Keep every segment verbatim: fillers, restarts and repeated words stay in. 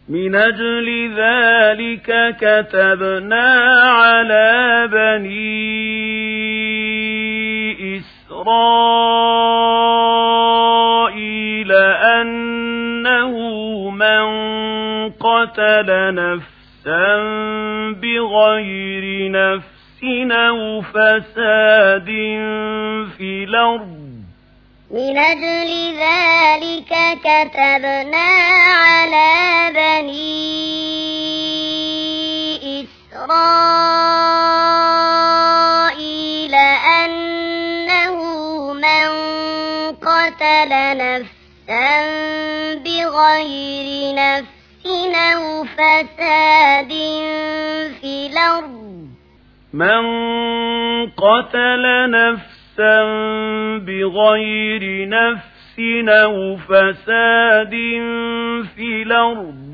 من أجل ذلك كتبنا على بني إسرائيل أنه من قتل نفسا بغير نفس أو فساد في الأرض من أجل ذلك كتبنا على بني إسرائيل أنه من قتل نفسا بغير نفس أو فساد في الأرض من قتل نفسا بغير نفس أو فساد في الأرض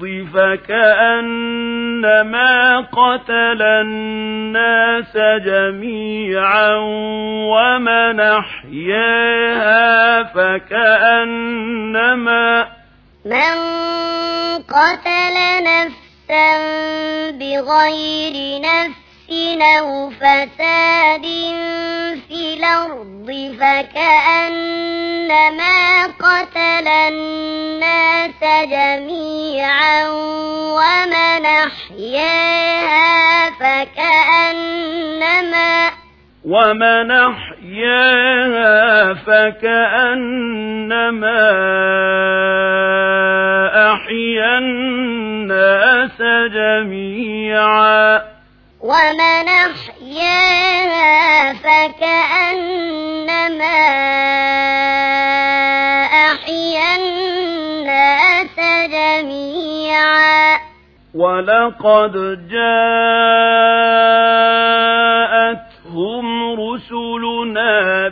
فكأنما قتل الناس جميعا ومن أحياها فكأنما من قتل نفسا بغير نفس أو فساد في الأرض فكأنما قتل الناس جميعا ومن أحياها فكأنما ومن أحياها فكأنما أحيا الناس جميعا ومن أحياها فكأنما أحيا الناس جميعا ولقد جاءتهم رسلنا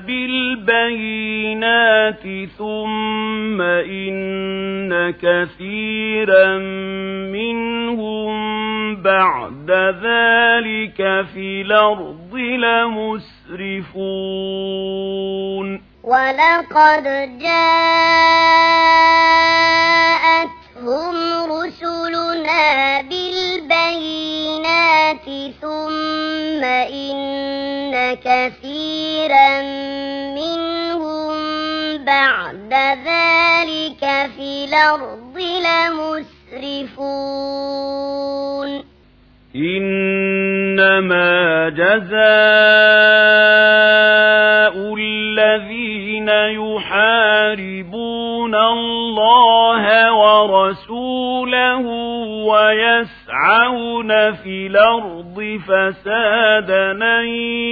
بالبينات ثم إن كثيرا منهم بعد ذلك في الأرض لمسرفون ولقد جاءتهم رسلنا بالبينات ثم إن كثيرا منهم بعد ذلك في الأرض لمسرفون إنما جزاء الذين يحاربون الله ورسوله ويسعون في الأرض فسادا أن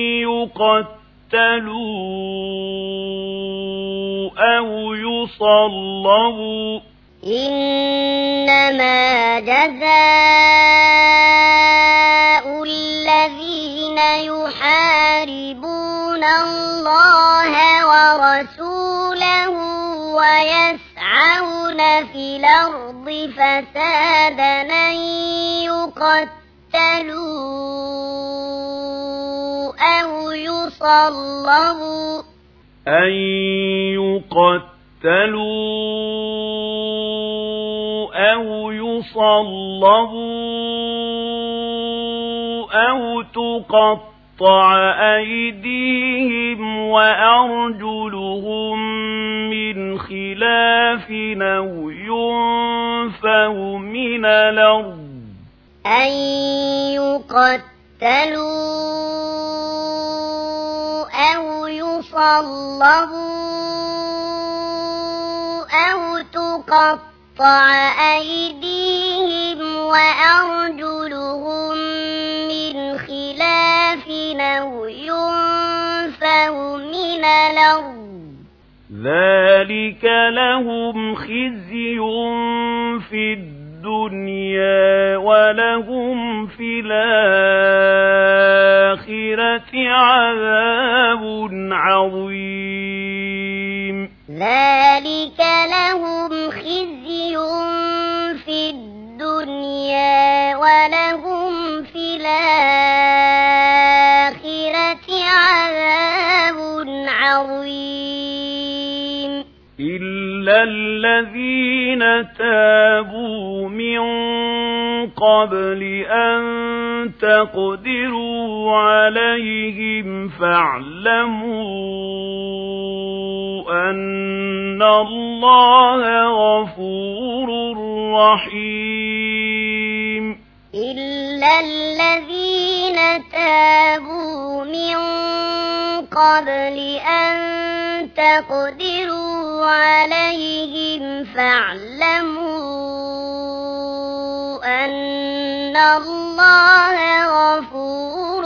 يقتلوا أو يصلبوا إنما جزاء الذين يحاربون الله ورسوله ويسعون في الأرض فسادا أن يقتلوا أو يصلبوا أن يقتلوا أو يصلبوا أو تقطع أيديهم وأرجلهم من خلاف أو ينفوا من الأرض أن يقتلوا أو يصلبوا أو تقطع أيديهم وأرجلهم من خلاف أو ينفوا من الأرض ذلك لهم خزي في الدنيا ولهم في الآخرة عذاب عظيم ذلك لهم خزي في الدنيا ولهم في الآخرة عذاب عظيم إلا الذين تابوا من قبل أن تقدروا عليهم فاعلموا أن الله غفور رحيم إلا الذين تابوا من قبل أن تقدروا عليهم فاعلموا أن الله غفور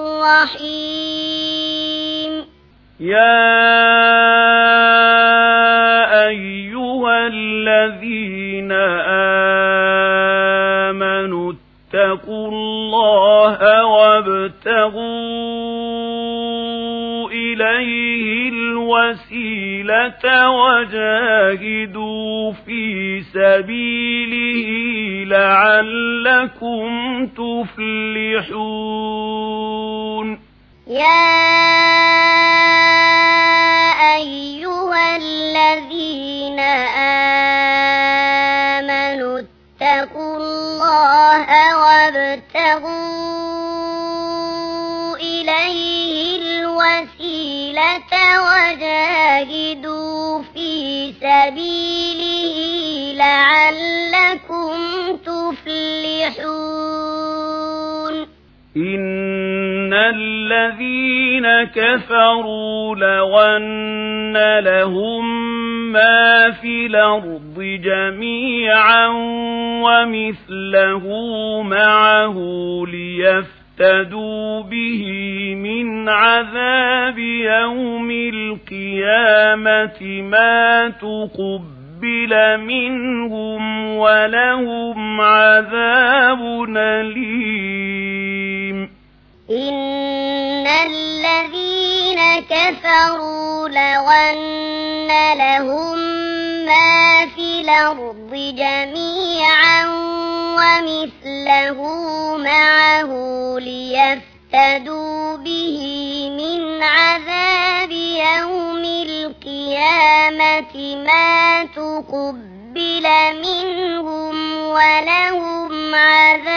رحيم يا أيها الذين آمنوا اتقوا الله وابتغوا إليه الوسيلة وجاهدوا في سبيله لعلكم تفلحون يا أيها الذين آمنوا اتقوا الله وابتغوا إليه الوسيلة وجاهدوا في سبيله لعلكم تفلحون إن الذين كفروا لو أن لهم ما في الأرض جميعا ومثله معه ليفتدوا به من عذاب يوم القيامة ما تقبل منهم ولهم عذاب أليم إن الذين كفروا لو أن لهم ما في الأرض جميعا ومثله معه ليفتدوا به من عذاب يوم القيامة ما تقبل منهم ولهم عذاب